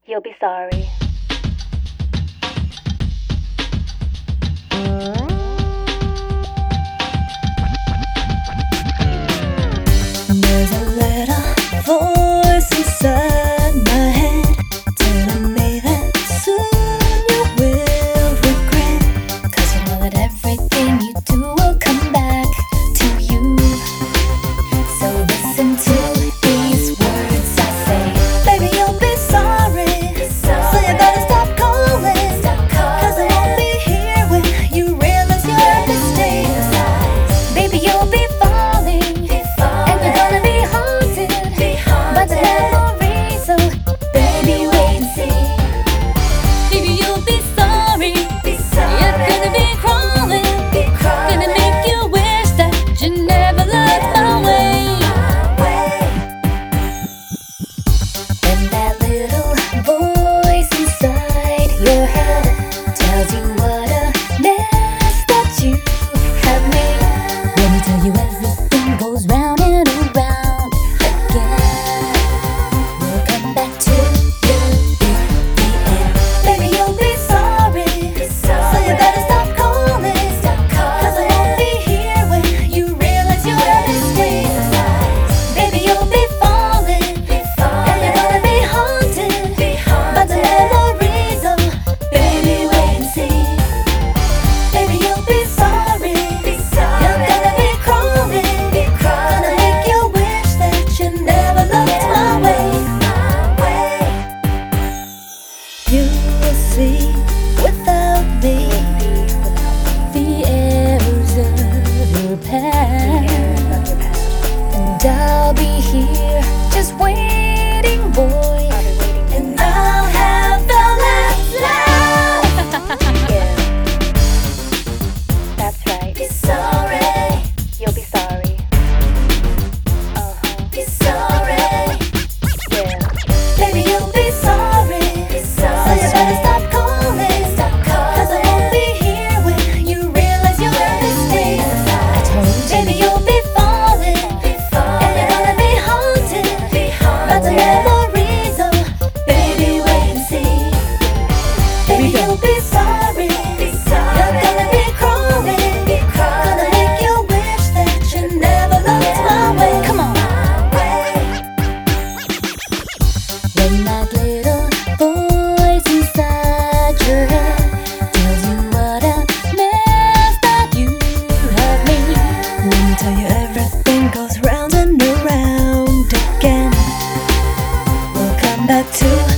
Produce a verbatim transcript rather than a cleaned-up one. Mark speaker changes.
Speaker 1: You'll be sorry.
Speaker 2: There's a little voice inside my head telling me that soon you will regret, 'cause you know that everything you do will come back to you. So listen to these words I say. Baby, you'll be sorry, so you better stop calling, 'cause I won't be here when you realize your mistake. Baby, you'll be without me, the errors of your past, and I'll be here just waiting, boy, and I'll have the last laugh.
Speaker 1: Yeah, that's right.
Speaker 2: Be sorry,
Speaker 1: You'll be sorry. Uh-huh.
Speaker 2: be sorry,
Speaker 1: Yeah.
Speaker 2: baby, you'll be sorry, so you better stop. Baby, you'll be falling, and you're gonna be haunted by the memories of, baby, wait and see. Baby, you'll be sorry, you're gonna be crawling, gonna make you wish that you never looked my way. Come on. When that little voice inside your head tells you what a mess that you have made, let me tell you, everything goes round and around again. We'll come back to